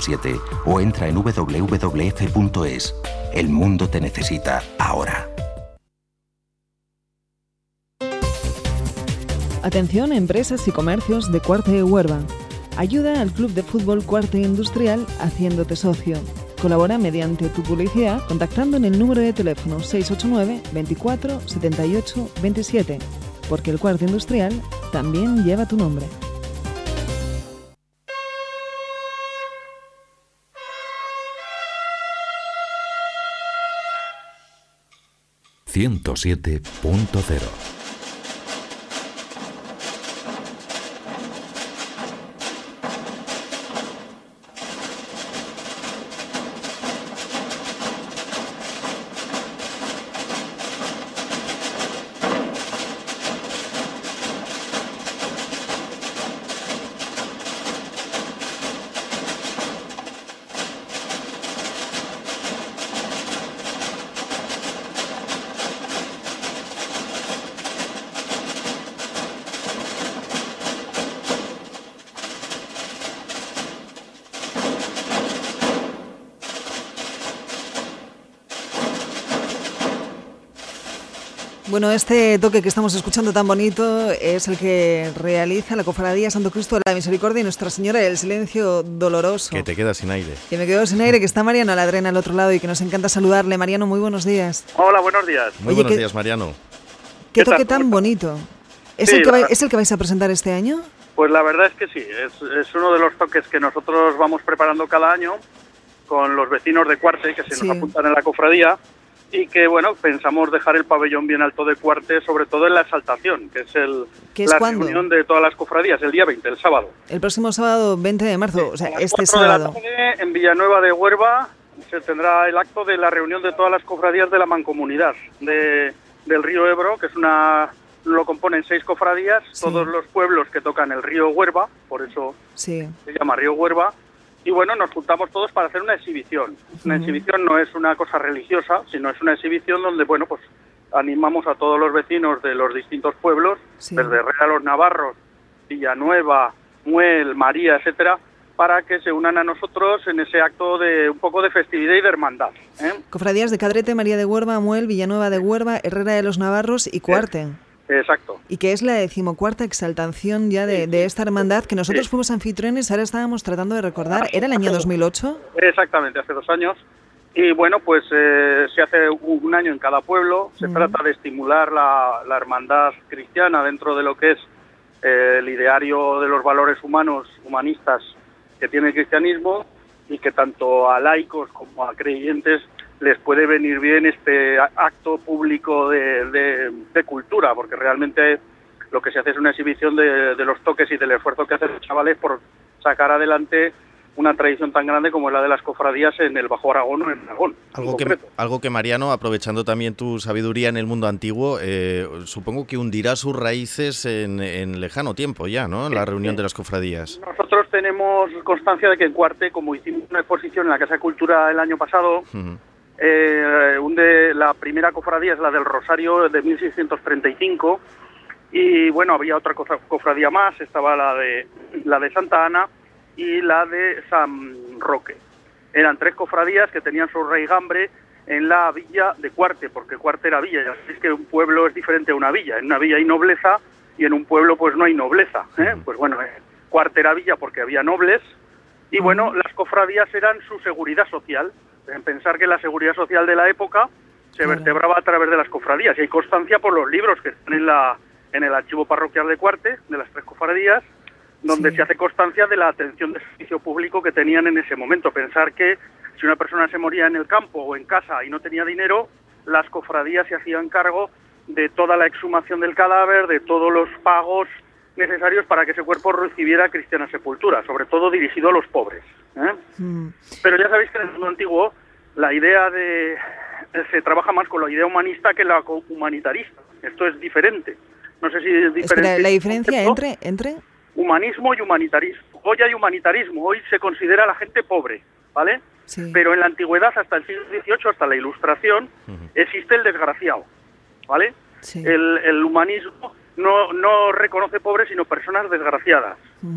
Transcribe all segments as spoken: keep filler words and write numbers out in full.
siete o entra en doble u doble u doble u efe punto es. El mundo te necesita ahora. Atención, empresas y comercios de Cuarte Huerva. Ayuda al Club de Fútbol Cuarte Industrial haciéndote socio. Colabora mediante tu publicidad contactando en el número de teléfono seis ocho nueve, veinticuatro, setenta y ocho, veintisiete, porque el Cuarte Industrial también lleva tu nombre. ciento siete punto cero. Bueno, este toque que estamos escuchando tan bonito es el que realiza la Cofradía Santo Cristo de la Misericordia y Nuestra Señora del Silencio Doloroso. Que te quedas sin aire. Que me quedo sin aire, que está Mariano Ladrena al otro lado y que nos encanta saludarle. Mariano, muy buenos días. Hola, buenos días. Muy Oye, buenos ¿qué, días, Mariano. ¿Qué, ¿Qué toque tal? tan bonito? ¿Es, Sí, el que va, la- ¿Es el que vais a presentar este año? Pues la verdad es que sí, es, es uno de los toques que nosotros vamos preparando cada año con los vecinos de Cuarte, que se Sí. nos apuntan en la cofradía, y que, bueno, pensamos dejar el pabellón bien alto de Cuarte, sobre todo en la exaltación, que es el ¿Qué es la cuándo? reunión de todas las cofradías, el día veinte, el sábado. El próximo sábado veinte de marzo, o sea, A las este cuatro de la sábado. tarde, en Villanueva de Huerva, se tendrá el acto de la reunión de todas las cofradías de la mancomunidad de, del río Ebro, que es una... lo componen seis cofradías, Sí. todos los pueblos que tocan el río Huerva, por eso Sí. se llama Río Huerva, y bueno, nos juntamos todos para hacer una exhibición. Una Ujú. exhibición no es una cosa religiosa, sino es una exhibición donde, bueno, pues animamos a todos los vecinos de los distintos pueblos, Sí. desde Herrera los Navarros, Villanueva, Muel, María, etcétera, para que se unan a nosotros en ese acto de un poco de festividad y de hermandad, ¿eh? Cofradías de Cadrete, María de Huerva, Muel, Villanueva de Huerva, Herrera de los Navarros y Cuarte. Exacto. Y que es la decimocuarta exaltación ya de, de esta hermandad, que nosotros Sí. fuimos anfitriones, ahora estábamos tratando de recordar, ¿era el año dos mil ocho? Exactamente, hace dos años. Y bueno, pues eh, se hace un año en cada pueblo. Se Mm. trata de estimular la, la hermandad cristiana dentro de lo que es eh, el ideario de los valores humanos, humanistas que tiene el cristianismo, y que tanto a laicos como a creyentes les puede venir bien este a- acto público de, de- de cultura, porque realmente lo que se hace es una exhibición de, de los toques y del esfuerzo que hacen los chavales por sacar adelante una tradición tan grande como es la de las cofradías en el Bajo Aragón o en Aragón. en Algo que, concreto. algo que Mariano, aprovechando también tu sabiduría en el mundo antiguo, eh, supongo que hundirá sus raíces en, en lejano tiempo ya, ¿no? En la reunión de las cofradías. Nosotros tenemos constancia de que en Cuarte, como hicimos una exposición en la Casa de Cultura el año pasado, Ujú. eh, un de, la primera cofradía es la del Rosario de mil seiscientos treinta y cinco, y bueno, había otra cosa- cofradía más, estaba la de la de Santa Ana y la de San Roque. Eran tres cofradías que tenían su raigambre en la villa de Cuarte, porque Cuarte era villa. Ya sabéis que un pueblo es diferente a una villa. En una villa hay nobleza y en un pueblo pues no hay nobleza, ¿eh? Pues bueno, eh, Cuarte era villa porque había nobles, y bueno, las cofradías eran su seguridad social. En pensar que la seguridad social de la época se Claro. vertebraba a través de las cofradías, y hay constancia por los libros que están en la en el archivo parroquial de Cuarte, de las tres cofradías, donde Sí. se hace constancia de la atención de servicio público que tenían en ese momento. Pensar que si una persona se moría en el campo o en casa y no tenía dinero, las cofradías se hacían cargo de toda la exhumación del cadáver, de todos los pagos necesarios para que ese cuerpo recibiera cristiana sepultura, sobre todo dirigido a los pobres, ¿eh? Mm. Pero ya sabéis que en el mundo antiguo la idea de se trabaja más con la idea humanista que la co- humanitarista. Esto es diferente. No sé si es diferente. Espera, ¿la el diferencia concepto. entre, entre? Humanismo y humanitarismo. Hoy hay humanitarismo, hoy se considera a la gente pobre, ¿vale? Sí. Pero en la antigüedad, hasta el siglo dieciocho, hasta la Ilustración, Ujú. existe el desgraciado, ¿vale? Sí. El, el humanismo no, no reconoce pobres, sino personas desgraciadas. Ujú.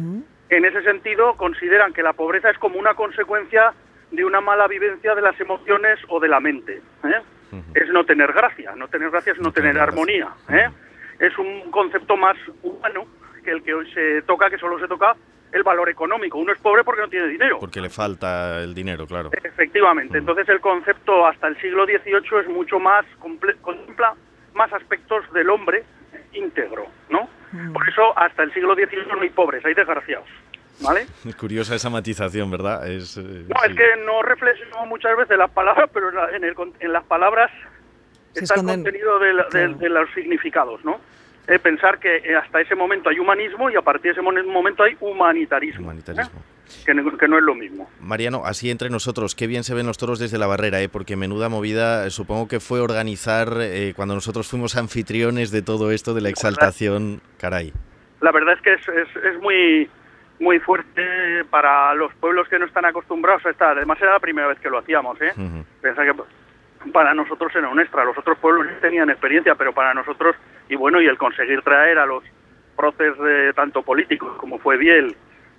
En ese sentido, consideran que la pobreza es como una consecuencia de una mala vivencia de las emociones o de la mente. ¿eh? Uh-huh. Es no tener gracia, no tener gracia es no, no tener, tener armonía. ¿eh? Uh-huh. Es un concepto más humano que el que hoy se toca, que solo se toca el valor económico. Uno es pobre porque no tiene dinero. Porque le falta el dinero, claro. Efectivamente. Uh-huh. Entonces el concepto hasta el siglo dieciocho es mucho más, comple- contempla más aspectos del hombre íntegro, ¿no? Uh-huh. Por eso hasta el siglo dieciocho no hay pobres, hay desgraciados. ¿Vale? Es curiosa esa matización, ¿verdad? Es, eh, no, sí. es que no reflexionamos muchas veces las palabras, pero en, la, en, el, en las palabras se está esconden... el contenido de, la, de, de los significados, ¿no? Eh, pensar que hasta ese momento hay humanismo y a partir de ese momento hay humanitarismo. Humanitarismo. ¿eh? Que, no, que no es lo mismo. Mariano, así entre nosotros, qué bien se ven los toros desde la barrera, ¿eh? Porque menuda movida, supongo que fue organizar eh, cuando nosotros fuimos anfitriones de todo esto, de la exaltación, caray. La verdad es que es, es, es muy... muy fuerte para los pueblos que no están acostumbrados a estar. Además era la primera vez que lo hacíamos, ¿eh? Uh-huh. Pensá que para nosotros era un extra, los otros pueblos tenían experiencia, pero para nosotros, y bueno, y el conseguir traer a los próceres de tanto políticos como fue Biel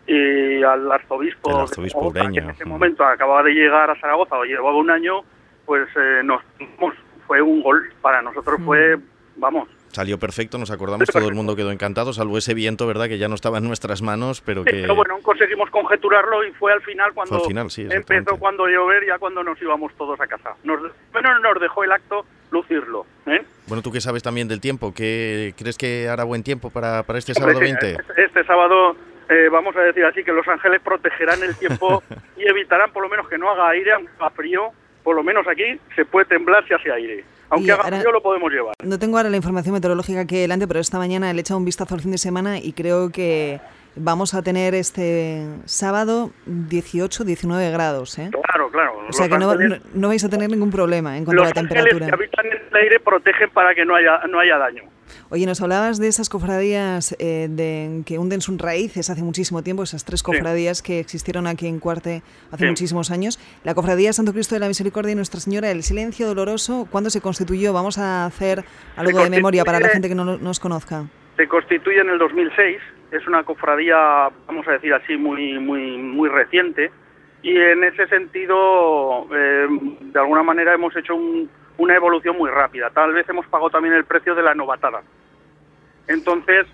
y al arzobispo, el arzobispo de Zaragoza, Ureña, que en ese uh-huh. momento acababa de llegar a Zaragoza o llevaba un año, pues eh, nos fue un gol, para nosotros uh-huh. fue, vamos... Salió perfecto, nos acordamos, todo el mundo quedó encantado, salvo ese viento, ¿verdad?, que ya no estaba en nuestras manos, pero que... Sí, pero bueno, conseguimos conjeturarlo y fue al final cuando al final, sí, empezó cuando llover, ya cuando nos íbamos todos a casa. Nos, bueno, nos dejó el acto lucirlo, ¿eh? Bueno, tú que sabes también del tiempo, ¿qué crees que hará buen tiempo para, para este sábado veinte? Este, este sábado, eh, vamos a decir así, que los ángeles protegerán el tiempo y evitarán por lo menos que no haga aire, aunque haga frío, por lo menos aquí se puede temblar si hace aire. Aunque haga frío lo podemos llevar. No tengo ahora la información meteorológica que delante, pero esta mañana le he echado un vistazo al fin de semana y creo que vamos a tener este sábado dieciocho, diecinueve grados, ¿eh? Claro, claro. O sea que no, no, no vais a tener ningún problema en cuanto a la temperatura. Los que habitan en el aire protegen para que no haya, no haya daño. Oye, nos hablabas de esas cofradías eh, de, que hunden sus raíces hace muchísimo tiempo, esas tres cofradías sí. que existieron aquí en Cuarte hace sí. muchísimos años. La cofradía Santo Cristo de la Misericordia y Nuestra Señora del Silencio Doloroso, ¿cuándo se constituyó? Vamos a hacer algo de memoria para la gente que no nos conozca. Se constituye en el dos mil seis, es una cofradía, vamos a decir así, muy muy muy reciente, y en ese sentido, eh, de alguna manera hemos hecho un... una evolución muy rápida. Tal vez hemos pagado también el precio de la novatada. Entonces...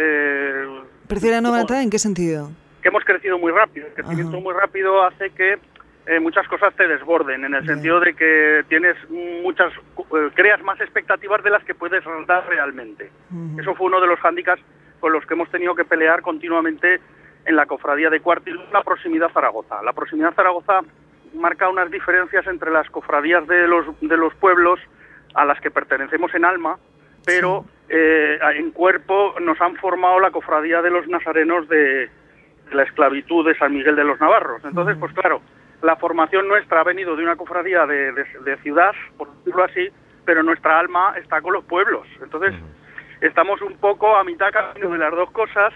Eh, ¿Precio de la novatada en qué sentido? Que hemos crecido muy rápido. El crecimiento Ajá. muy rápido hace que eh, muchas cosas te desborden, en el yeah. sentido de que tienes muchas... Eh, creas más expectativas de las que puedes dar realmente. Uh-huh. Eso fue uno de los hándicaps con los que hemos tenido que pelear continuamente en la cofradía de Cuarte y la proximidad Zaragoza. La proximidad Zaragoza marca unas diferencias entre las cofradías de los de los pueblos a las que pertenecemos en alma, pero sí. eh, en cuerpo nos han formado la cofradía de los nazarenos de, de la esclavitud de San Miguel de los Navarros. Entonces, uh-huh. pues claro, la formación nuestra ha venido de una cofradía de, de, de ciudad, por decirlo así, pero nuestra alma está con los pueblos. Entonces, uh-huh. estamos un poco a mitad camino de las dos cosas.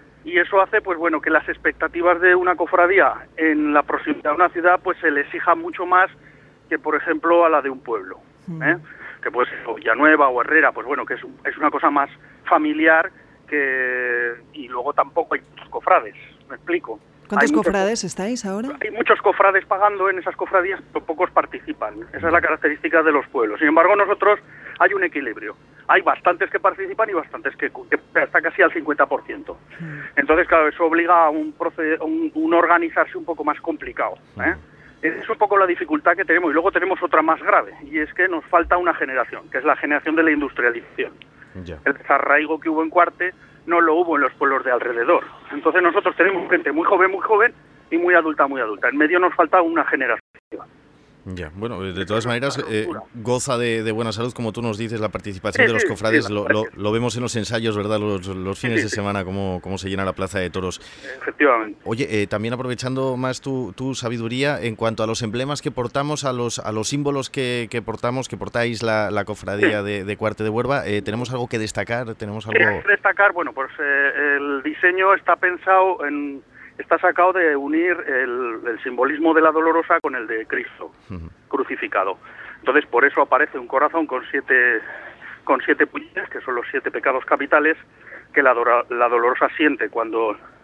Y eso hace, pues bueno, que las expectativas de una cofradía en la proximidad de una ciudad, pues se le exija mucho más que, por ejemplo, a la de un pueblo, ¿eh? Mm. Que puede ser Villanueva o Herrera, pues bueno, que es, es una cosa más familiar que y luego tampoco hay muchos cofrades, ¿me explico? ¿Cuántos hay cofrades muchos, estáis ahora? Hay muchos cofrades pagando en esas cofradías, pero pocos participan. Esa es la característica de los pueblos. Sin embargo, nosotros hay un equilibrio. Hay bastantes que participan y bastantes que, que está casi al cincuenta por ciento. Entonces, claro, eso obliga a un, proced- un, un organizarse un poco más complicado, ¿eh? Es un poco la dificultad que tenemos. Y luego tenemos otra más grave, y es que nos falta una generación, que es la generación de la industrialización. Yeah. El desarraigo que hubo en Cuarte no lo hubo en los pueblos de alrededor. Entonces nosotros tenemos gente muy joven, muy joven, y muy adulta, muy adulta. En medio nos falta una generación. Ya, bueno, de todas maneras, eh, goza de, de buena salud, como tú nos dices, la participación sí, de los sí, cofrades, sí, lo, lo, lo vemos en los ensayos, ¿verdad?, los, los fines sí, de sí. semana, cómo, cómo se llena la plaza de toros. Efectivamente. Oye, eh, también aprovechando más tu, tu sabiduría, en cuanto a los emblemas que portamos, a los a los símbolos que, que portamos, que portáis la, la cofradía sí. de, de Cuarte de Huerva, eh, ¿tenemos algo que destacar? ¿Tenemos algo que destacar? Bueno, pues eh, el diseño está pensado en... Está sacado de unir el, el simbolismo de la Dolorosa con el de Cristo uh-huh. crucificado. Entonces, por eso aparece un corazón con siete con siete puñales, que son los siete pecados capitales, que la, la Dolorosa siente cuando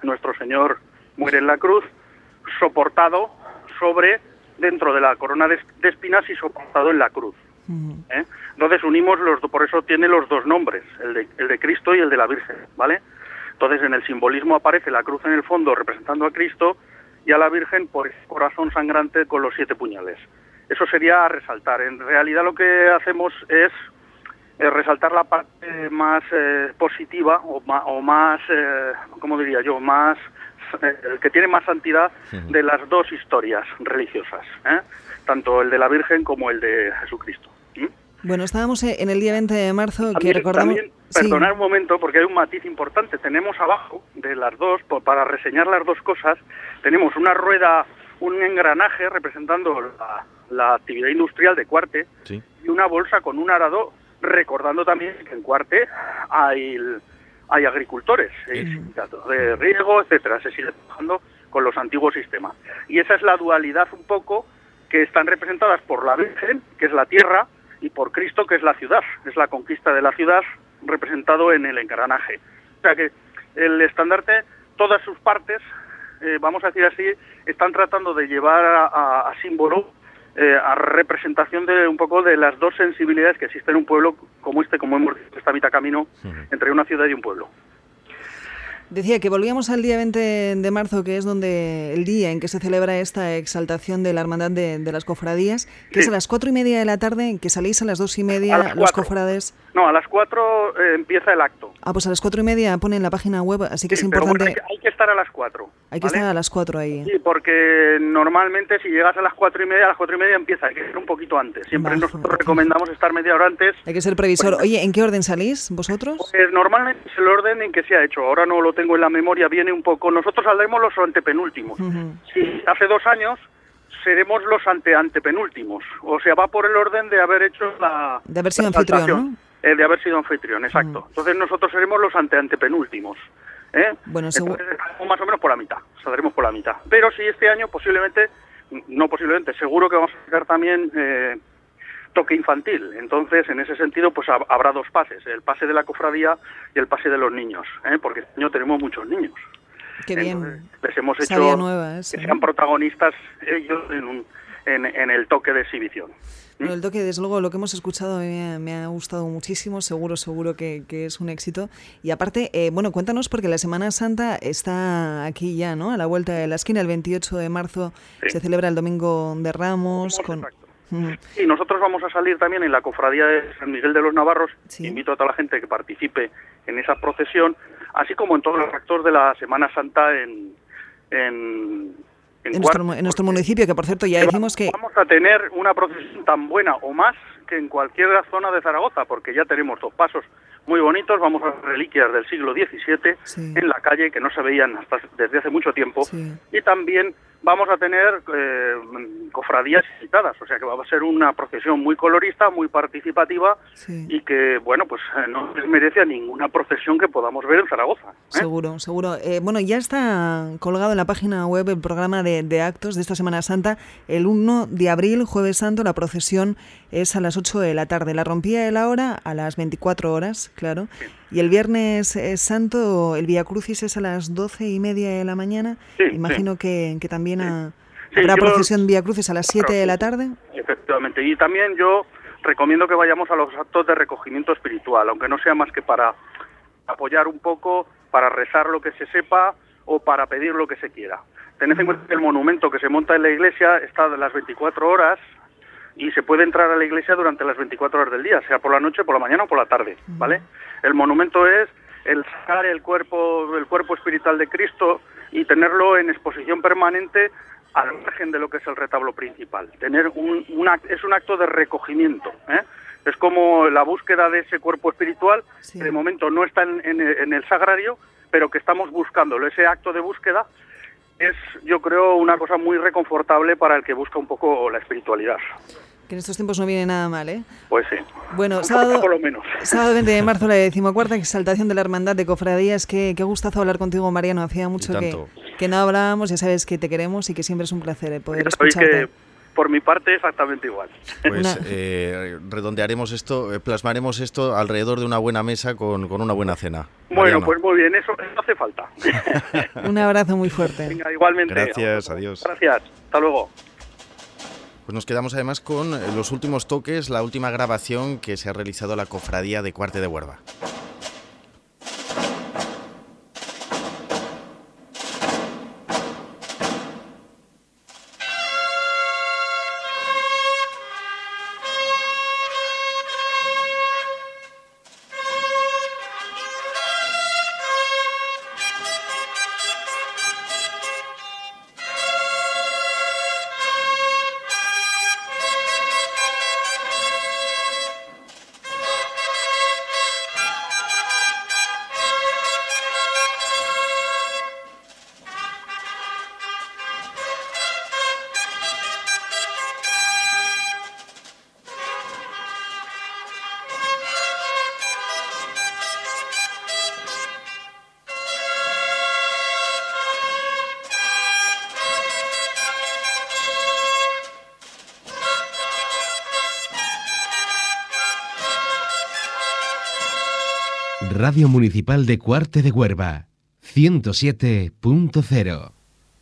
Nuestro Señor muere en la cruz, soportado sobre, dentro de la corona de, de espinas y soportado en la cruz. ¿eh? Entonces unimos los dos, por eso tiene los dos nombres, el de, el de Cristo y el de la Virgen, ¿vale? Entonces en el simbolismo aparece la cruz en el fondo representando a Cristo y a la Virgen por ese corazón sangrante con los siete puñales. Eso sería resaltar. En realidad lo que hacemos es eh, resaltar la parte más eh, positiva o, ma, o más, eh, ¿cómo diría yo?, más eh, que tiene más santidad de las dos historias religiosas, ¿eh? Tanto el de la Virgen como el de Jesucristo. ¿Mm? Bueno, estábamos en el día veinte de marzo, también, que recordamos... También, perdonad sí. un momento, porque hay un matiz importante. Tenemos abajo de las dos, para reseñar las dos cosas, tenemos una rueda, un engranaje representando la, la actividad industrial de Cuarte, sí. y una bolsa con un arado, recordando también que en Cuarte hay, hay agricultores, hay sindicatos de riego, etcétera. Se sigue trabajando con los antiguos sistemas. Y esa es la dualidad un poco que están representadas por la Virgen, que es la tierra, y por Cristo, que es la ciudad, es la conquista de la ciudad representado en el engranaje. O sea que el estandarte, todas sus partes, eh, vamos a decir así, están tratando de llevar a, a, a símbolo, eh, a representación de un poco de las dos sensibilidades que existen en un pueblo como este, como hemos dicho, esta mitad camino entre una ciudad y un pueblo. Decía que volvíamos al día veinte de marzo, que es donde el día en que se celebra esta exaltación de la Hermandad de, de las Cofradías, que sí. es a las cuatro y media de la tarde, que salís a las dos y media los cofrades. No, a las cuatro eh, empieza el acto. Ah, pues a las cuatro y media pone en la página web, así que sí, es importante... Pero bueno, hay, que, hay que estar a las cuatro. Hay que ¿vale? estar a las cuatro ahí. Sí, porque normalmente si llegas a las cuatro y media, a las cuatro y media empieza, hay que ser un poquito antes. Siempre Bajo, nosotros okay. recomendamos estar media hora antes. Hay que ser previsor. Pues, Oye, ¿en qué orden salís vosotros? Pues normalmente es el orden en que se ha hecho. Ahora no lo tengo en la memoria, viene un poco... Nosotros saldremos los antepenúltimos. Uh-huh. Sí, hace dos años seremos los ante antepenúltimos. O sea, va por el orden de haber hecho la... De haber sido anfitrión, ¿no? Eh, de haber sido anfitrión, exacto. Uh-huh. Entonces nosotros seremos los ante antepenúltimos. ¿eh? Bueno, seguro... más o menos por la mitad, saldremos por la mitad. Pero sí, este año posiblemente, no posiblemente, seguro que vamos a sacar también eh, toque infantil. Entonces, en ese sentido, pues ha, habrá dos pases, el pase de la cofradía y el pase de los niños, ¿eh? Porque este año tenemos muchos niños. Qué bien. Entonces, les hemos hecho nueva, eso, que sean protagonistas ellos en, un, en, en el toque de exhibición. Bueno, el toque, desde luego, lo que hemos escuchado me ha, me ha gustado muchísimo, seguro, seguro que, que es un éxito. Y aparte, eh, bueno, cuéntanos, porque la Semana Santa está aquí ya, ¿no? A la vuelta de la esquina, el veintiocho de marzo sí. se celebra el Domingo de Ramos. Con... Exacto. Mm. Y nosotros vamos a salir también en la cofradía de San Miguel de los Navarros. Sí. Invito a toda la gente que participe en esa procesión, así como en todos los actos de la Semana Santa en... en En, en, nuestro, en nuestro municipio, que por cierto ya decimos que... Vamos a tener una procesión tan buena o más que en cualquier zona de Zaragoza, porque ya tenemos dos pasos muy bonitos, vamos a ver reliquias del siglo diecisiete sí. en la calle, que no se veían hasta desde hace mucho tiempo, sí. y también vamos a tener eh, cofradías citadas, o sea que va a ser una procesión muy colorista, muy participativa, sí. y que, bueno, pues no desmerece a ninguna procesión que podamos ver en Zaragoza. ¿eh? Seguro, seguro. Eh, bueno, ya está colgado en la página web el programa de, de actos de esta Semana Santa. El uno de abril, Jueves Santo, la procesión es a las ocho de la tarde. La rompía de la hora a las veinticuatro horas, claro. Sí. Y el Viernes Santo, el Vía Crucis es a las doce y media de la mañana. Sí, Imagino sí. que, que también sí. a, sí, habrá yo, procesión Vía Crucis a las siete claro, de la tarde. Efectivamente. Y también yo recomiendo que vayamos a los actos de recogimiento espiritual, aunque no sea más que para apoyar un poco, para rezar lo que se sepa o para pedir lo que se quiera. Tened en cuenta que el monumento que se monta en la iglesia está de las veinticuatro horas y se puede entrar a la iglesia durante las veinticuatro horas del día, sea por la noche, por la mañana o por la tarde, ¿vale? El monumento es el sacar el cuerpo, el cuerpo espiritual de Cristo y tenerlo en exposición permanente al margen de lo que es el retablo principal. Tener un, un act, es un acto de recogimiento, ¿eh? Es como la búsqueda de ese cuerpo espiritual, sí. que de momento no está en, en, en el sagrario, pero que estamos buscándolo. Ese acto de búsqueda es, yo creo, una cosa muy reconfortable para el que busca un poco la espiritualidad. Que en estos tiempos no viene nada mal, ¿eh? Pues sí. Bueno, un sábado, por lo menos. sábado veinte de marzo, la decimocuarta exaltación de la Hermandad de Cofradías. Qué, qué gustazo hablar contigo, Mariano. Hacía mucho que, que no hablábamos. Ya sabes que te queremos y que siempre es un placer poder ya escucharte. Que por mi parte exactamente igual. Pues eh, redondearemos esto, eh, plasmaremos esto alrededor de una buena mesa con, con una buena cena. Bueno, Mariano. pues muy bien, eso, eso hace falta. Un abrazo muy fuerte. Venga, igualmente. Gracias, adiós. Gracias, hasta luego. Pues nos quedamos además con los últimos toques, la última grabación que se ha realizado la Cofradía de Cuarte de Huerva. Radio Municipal de Cuarte de Huerva, ciento siete punto cero.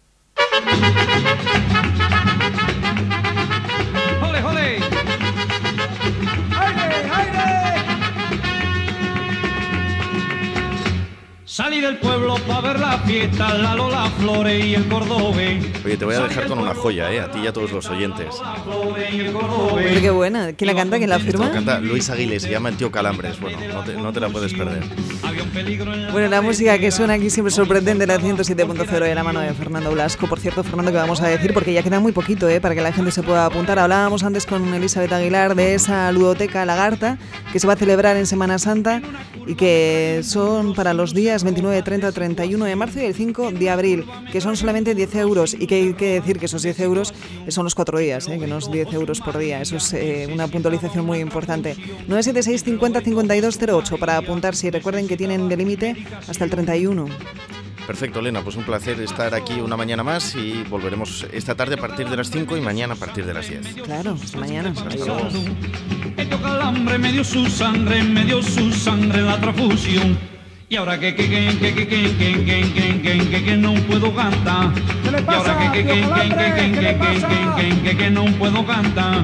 ¡Jole, jole! ¡Aire, aire! Salí del pueblo para ver la fiesta, la Lola Flores y el Cordobé. Oye, te voy a dejar con una joya, ¿eh? A ti y a todos los oyentes. Pero qué buena. ¿Quién la canta? ¿Quién la firma? Esto lo canta Luis Aguilés, se llama El Tío Calambres. Bueno, no te, no te la puedes perder. Bueno, la música que suena aquí siempre sorprendente, la ciento siete punto cero de la mano de Fernando Blasco. Por cierto, Fernando, que vamos a decir, porque ya queda muy poquito, ¿eh? Para que la gente se pueda apuntar. Hablábamos antes con Elizabeth Aguilar de esa ludoteca Lagarta que se va a celebrar en Semana Santa y que son para los días veintinueve, treinta, treinta y uno de marzo y el cinco de abril, que son solamente diez euros, y que hay que decir que esos diez euros son los cuatro días, ¿eh? Que no es diez euros por día. Eso es eh, una puntualización muy importante. nueve siete seis cincuenta cincuenta y dos cero ocho para apuntarse, y recuerden que tienen de límite hasta el treinta y uno. Perfecto, Elena, pues un placer estar aquí una mañana más y volveremos esta tarde a partir de las cinco y mañana a partir de las diez. Claro, hasta mañana. Hasta luego. El tío Calambre me dio su sangre, me dio su sangre en la transfusión. Y ahora que que que que que que que que que que que que no puedo cantar. Y ahora que que que que que que que que que que no puedo cantar.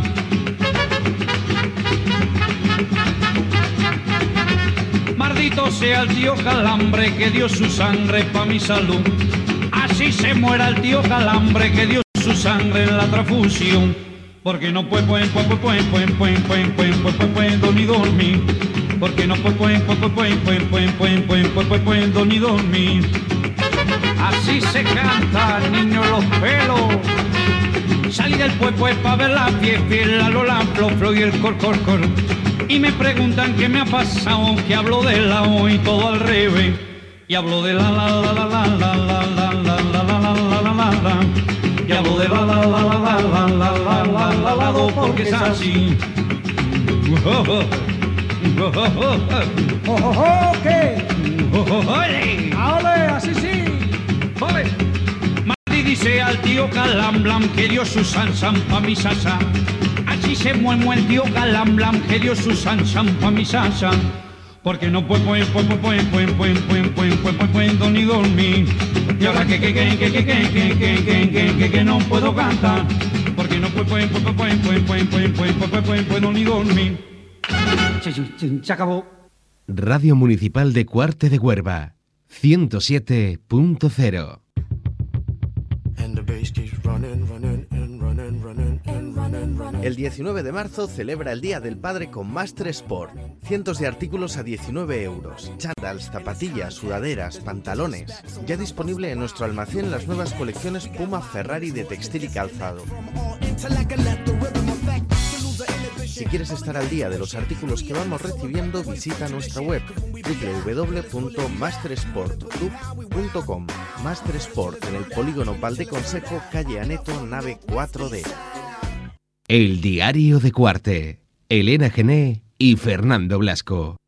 Maldito sea el tío Calambre que dio su sangre pa' mi salud. Así se muera el tío Calambre que dio su sangre en la transfusión. Porque no puedo, puedo, puedo, puedo, puedo, puedo, puedo, puedo, puedo ni dormir. Porque no puedo, puedo, puedo, puedo, puedo, puedo, puedo, puedo, puedo ni dormir. Así se canta, niño, los pelos. Salí del pueblo pa' ver la fiesta, la Lola, flo, flo y el cor, cor, cor. Y me preguntan qué me ha pasado, que hablo de la O y todo al revés. Y hablo de la la la la la la la la la la la la la la la. Y hablo de la la la la la la la la la la la do porque es así. ¡Oh, oh, oh! ¿Qué? ¡Ole! ¡Ole! ¡Así sí! ¡Ole! Madrid dice al tío Calamblam que dio su sansan pa' mi sasa. Así se mueve el tío Calamblam que dio su sansan pa' mi sasa. Porque no puedo, puedo, puedo, puedo, puedo, puedo, puedo, puedo, puedo, puedo ni dormir. Y ahora que, que, que, que, que, que, que, que, que, que, que, que no puedo cantar. Porque no puedo, puedo, puedo, puedo, puedo, puedo, puedo, puedo, puedo, puedo ni dormir. Se, se, se acabó. Radio Municipal de Cuarte de Huerva, ciento siete punto cero. El diecinueve de marzo celebra el Día del Padre con Mastre Sport. Cientos de artículos a diecinueve euros. Chándals, zapatillas, sudaderas, pantalones. Ya disponible en nuestro almacén las nuevas colecciones Puma Ferrari de textil y calzado. Si quieres estar al día de los artículos que vamos recibiendo, visita nuestra web doble u doble u doble u punto master sport club punto com. Master Sport en el polígono Valdeconsejo, calle Aneto, nave cuatro D. El Diario de Cuarte. Elena Gené y Fernando Blasco.